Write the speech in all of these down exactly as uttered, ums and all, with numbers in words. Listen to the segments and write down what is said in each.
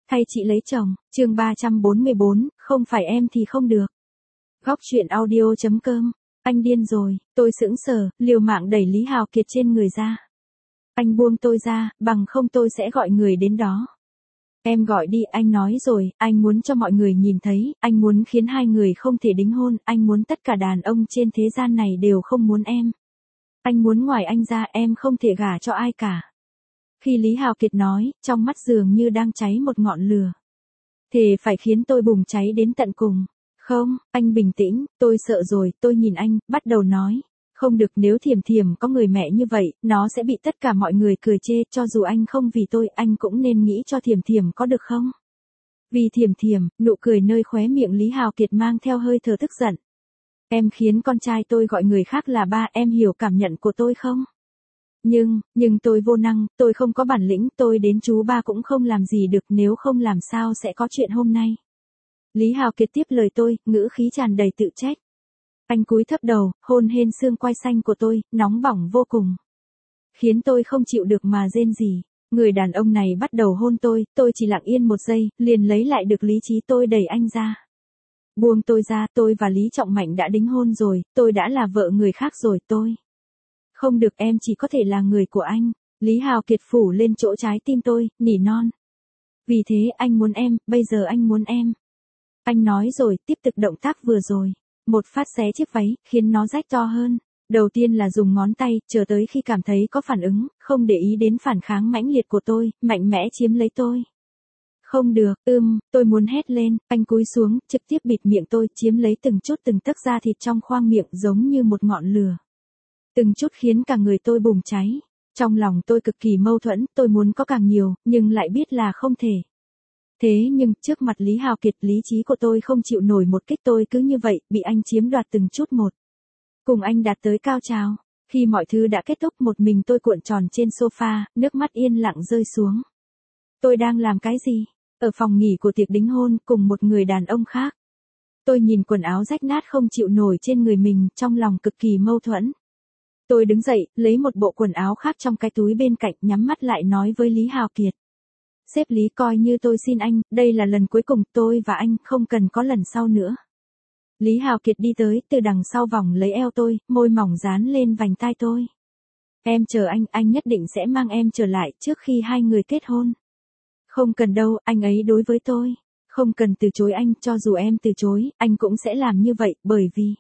Thay chị lấy chồng, chương ba trăm bốn mươi bốn, không phải em thì không được. Góc truyện audio chấm com, anh điên rồi, tôi sững sờ, liều mạng đẩy Lý Hào Kiệt trên người ra. Anh buông tôi ra, bằng không tôi sẽ gọi người đến đó. Em gọi đi, anh nói rồi, anh muốn cho mọi người nhìn thấy, anh muốn khiến hai người không thể đính hôn, anh muốn tất cả đàn ông trên thế gian này đều không muốn em. Anh muốn ngoài anh ra em không thể gả cho ai cả. Khi Lý Hào Kiệt nói, trong mắt dường như đang cháy một ngọn lửa. Thề phải khiến tôi bùng cháy đến tận cùng. Không, anh bình tĩnh, tôi sợ rồi, tôi nhìn anh, bắt đầu nói. Không được, nếu Thiểm Thiểm có người mẹ như vậy, nó sẽ bị tất cả mọi người cười chê, cho dù anh không vì tôi, anh cũng nên nghĩ cho Thiểm Thiểm có được không? Vì Thiểm Thiểm, nụ cười nơi khóe miệng Lý Hào Kiệt mang theo hơi thở tức giận. Em khiến con trai tôi gọi người khác là ba, em hiểu cảm nhận của tôi không? Nhưng, nhưng tôi vô năng, tôi không có bản lĩnh, tôi đến chú ba cũng không làm gì được, nếu không làm sao sẽ có chuyện hôm nay. Lý Hào Kiệt tiếp lời tôi, ngữ khí tràn đầy tự trách. Anh cúi thấp đầu, hôn hên xương quai xanh của tôi, nóng bỏng vô cùng. Khiến tôi không chịu được mà rên rỉ. Người đàn ông này bắt đầu hôn tôi, tôi chỉ lặng yên một giây, liền lấy lại được lý trí, tôi đẩy anh ra. Buông tôi ra, tôi và Lý Trọng Mạnh đã đính hôn rồi, tôi đã là vợ người khác rồi, tôi. Không được, em chỉ có thể là người của anh. Lý Hào Kiệt phủ lên chỗ trái tim tôi, nỉ non. Vì thế anh muốn em, bây giờ anh muốn em. Anh nói rồi, tiếp tục động tác vừa rồi. Một phát xé chiếc váy, khiến nó rách to hơn. Đầu tiên là dùng ngón tay, chờ tới khi cảm thấy có phản ứng, không để ý đến phản kháng mãnh liệt của tôi, mạnh mẽ chiếm lấy tôi. Không được, ưm, tôi muốn hét lên, anh cúi xuống, trực tiếp bịt miệng tôi, chiếm lấy từng chút từng tấc da thịt trong khoang miệng giống như một ngọn lửa. Từng chút khiến cả người tôi bùng cháy. Trong lòng tôi cực kỳ mâu thuẫn, tôi muốn có càng nhiều, nhưng lại biết là không thể. Thế nhưng, trước mặt Lý Hào Kiệt, lý trí của tôi không chịu nổi một kích, tôi cứ như vậy, bị anh chiếm đoạt từng chút một. Cùng anh đạt tới cao trào. Khi mọi thứ đã kết thúc, một mình tôi cuộn tròn trên sofa, nước mắt yên lặng rơi xuống. Tôi đang làm cái gì? Ở phòng nghỉ của tiệc đính hôn, cùng một người đàn ông khác. Tôi nhìn quần áo rách nát không chịu nổi trên người mình, trong lòng cực kỳ mâu thuẫn. Tôi đứng dậy, lấy một bộ quần áo khác trong cái túi bên cạnh, nhắm mắt lại nói với Lý Hào Kiệt. Sếp Lý, coi như tôi xin anh, đây là lần cuối cùng, tôi và anh, không cần có lần sau nữa. Lý Hào Kiệt đi tới, từ đằng sau vòng lấy eo tôi, môi mỏng dán lên vành tai tôi. Em chờ anh, anh nhất định sẽ mang em trở lại, trước khi hai người kết hôn. Không cần đâu, anh ấy đối với tôi. Không cần từ chối anh, cho dù em từ chối, anh cũng sẽ làm như vậy, bởi vì...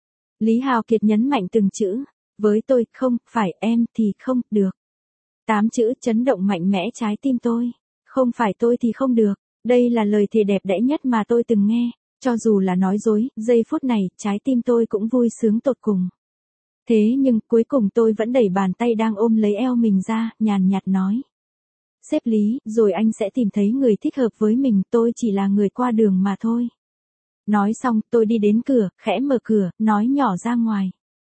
Lý Hào Kiệt nhấn mạnh từng chữ. Với tôi, không, phải em, thì không, được. Tám chữ chấn động mạnh mẽ trái tim tôi. Không phải tôi thì không được. Đây là lời thề đẹp đẽ nhất mà tôi từng nghe. Cho dù là nói dối, giây phút này, trái tim tôi cũng vui sướng tột cùng. Thế nhưng, cuối cùng tôi vẫn đẩy bàn tay đang ôm lấy eo mình ra, nhàn nhạt nói. Sếp Lý, rồi anh sẽ tìm thấy người thích hợp với mình, tôi chỉ là người qua đường mà thôi. Nói xong, tôi đi đến cửa, khẽ mở cửa, nói nhỏ ra ngoài.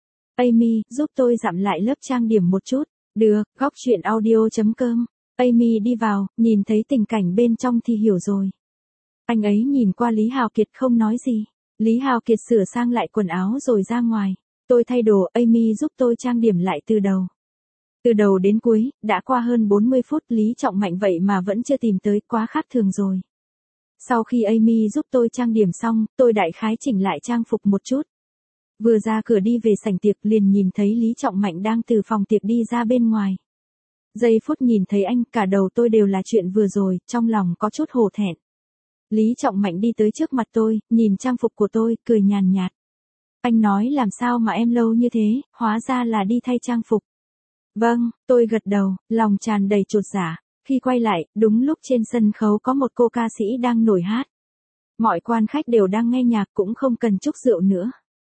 Amy, giúp tôi dặm lại lớp trang điểm một chút. Được, góc truyện audio chấm com. Amy đi vào, nhìn thấy tình cảnh bên trong thì hiểu rồi. Anh ấy nhìn qua Lý Hào Kiệt không nói gì. Lý Hào Kiệt sửa sang lại quần áo rồi ra ngoài. Tôi thay đồ, Amy giúp tôi trang điểm lại từ đầu. Từ đầu đến cuối, đã qua hơn bốn mươi phút, Lý Trọng Mạnh vậy mà vẫn chưa tìm tới, quá khác thường rồi. Sau khi Amy giúp tôi trang điểm xong, tôi đại khái chỉnh lại trang phục một chút. Vừa ra cửa đi về sảnh tiệc liền nhìn thấy Lý Trọng Mạnh đang từ phòng tiệc đi ra bên ngoài. Giây phút nhìn thấy anh, cả đầu tôi đều là chuyện vừa rồi, trong lòng có chút hổ thẹn. Lý Trọng Mạnh đi tới trước mặt tôi, nhìn trang phục của tôi, cười nhàn nhạt. Anh nói làm sao mà em lâu như thế, hóa ra là đi thay trang phục. Vâng, tôi gật đầu, lòng tràn đầy chột dạ. Khi quay lại, đúng lúc trên sân khấu có một cô ca sĩ đang nổi hát. Mọi quan khách đều đang nghe nhạc, cũng không cần chúc rượu nữa.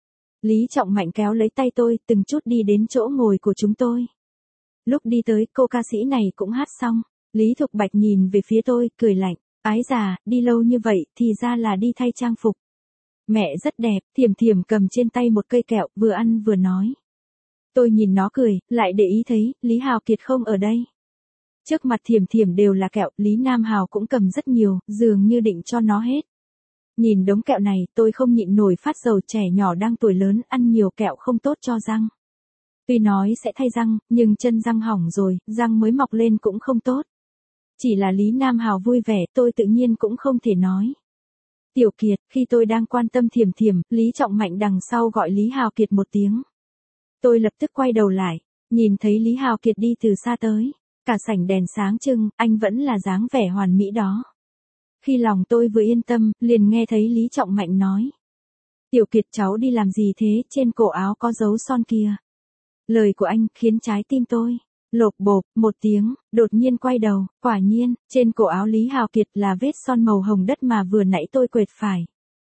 Lý Trọng Mạnh kéo lấy tay tôi, từng chút đi đến chỗ ngồi của chúng tôi. Lúc đi tới, cô ca sĩ này cũng hát xong. Lý Thục Bạch nhìn về phía tôi, cười lạnh. Ái già, đi lâu như vậy, thì ra là đi thay trang phục. Mẹ rất đẹp, Thiểm Thiểm cầm trên tay một cây kẹo, vừa ăn vừa nói. Tôi nhìn nó cười, lại để ý thấy, Lý Hào Kiệt không ở đây. Trước mặt Thiểm Thiểm đều là kẹo, Lý Nam Hào cũng cầm rất nhiều, dường như định cho nó hết. Nhìn đống kẹo này, tôi không nhịn nổi phát dầu, trẻ nhỏ đang tuổi lớn, ăn nhiều kẹo không tốt cho răng. Tuy nói sẽ thay răng, nhưng chân răng hỏng rồi, răng mới mọc lên cũng không tốt. Chỉ là Lý Nam Hào vui vẻ, tôi tự nhiên cũng không thể nói. Tiểu Kiệt, khi tôi đang quan tâm Thiểm Thiểm, Lý Trọng Mạnh đằng sau gọi Lý Hào Kiệt một tiếng. Tôi lập tức quay đầu lại, nhìn thấy Lý Hào Kiệt đi từ xa tới. Cả sảnh đèn sáng trưng, anh vẫn là dáng vẻ hoàn mỹ đó. Khi lòng tôi vừa yên tâm, liền nghe thấy Lý Trọng Mạnh nói. Tiểu Kiệt, cháu đi làm gì thế, trên cổ áo có dấu son kìa. Lời của anh khiến trái tim tôi lộp bộp một tiếng, đột nhiên quay đầu, quả nhiên, trên cổ áo Lý Hào Kiệt là vết son màu hồng đất mà vừa nãy tôi quệt phải.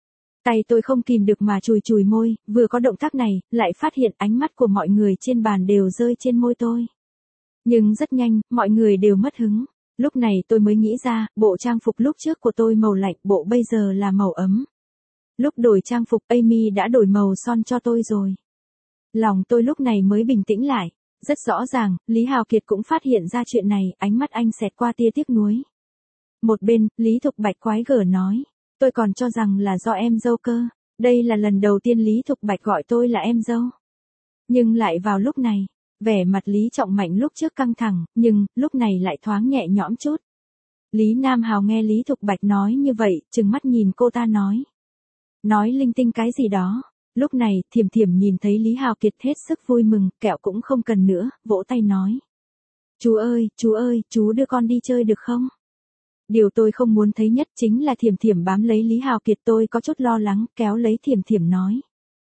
Tay tôi không kìm được mà chùi chùi môi, vừa có động tác này, lại phát hiện ánh mắt của mọi người trên bàn đều rơi trên môi tôi. Nhưng rất nhanh, mọi người đều mất hứng. Lúc này tôi mới nghĩ ra, bộ trang phục lúc trước của tôi màu lạnh, bộ bây giờ là màu ấm. Lúc đổi trang phục, Amy đã đổi màu son cho tôi rồi. Lòng tôi lúc này mới bình tĩnh lại. Rất rõ ràng, Lý Hào Kiệt cũng phát hiện ra chuyện này, ánh mắt anh xẹt qua tia tiếc nuối. Một bên, Lý Thục Bạch quái gở nói. Tôi còn cho rằng là do em dâu cơ. Đây là lần đầu tiên Lý Thục Bạch gọi tôi là em dâu. Nhưng lại vào lúc này, vẻ mặt Lý Trọng Mạnh lúc trước căng thẳng, nhưng, lúc này lại thoáng nhẹ nhõm chút. Lý Nam Hào nghe Lý Thục Bạch nói như vậy, trừng mắt nhìn cô ta nói. Nói linh tinh cái gì đó. Lúc này, Thiểm Thiểm nhìn thấy Lý Hào Kiệt hết sức vui mừng, kẹo cũng không cần nữa, vỗ tay nói. Chú ơi, chú ơi, chú đưa con đi chơi được không? Điều tôi không muốn thấy nhất chính là Thiểm Thiểm bám lấy Lý Hào Kiệt, tôi có chút lo lắng, kéo lấy Thiểm Thiểm nói.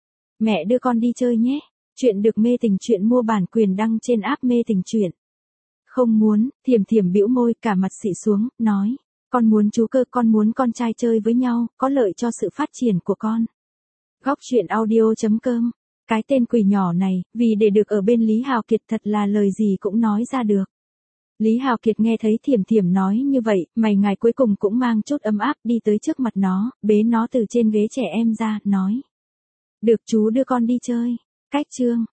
Mẹ đưa con đi chơi nhé. Chuyện được mê tình chuyện mua bản quyền đăng trên app mê tình chuyện. Không muốn, Thiểm Thiểm bĩu môi, cả mặt xị xuống, nói. Con muốn chú cơ, con muốn con trai chơi với nhau, có lợi cho sự phát triển của con. Góc truyện audio chấm com. Cái tên quỷ nhỏ này, vì để được ở bên Lý Hào Kiệt thật là lời gì cũng nói ra được. Lý Hào Kiệt nghe thấy Thiểm Thiểm nói như vậy, mày ngài cuối cùng cũng mang chút ấm áp đi tới trước mặt nó, bế nó từ trên ghế trẻ em ra, nói. Được chú đưa con đi chơi. Cách chương.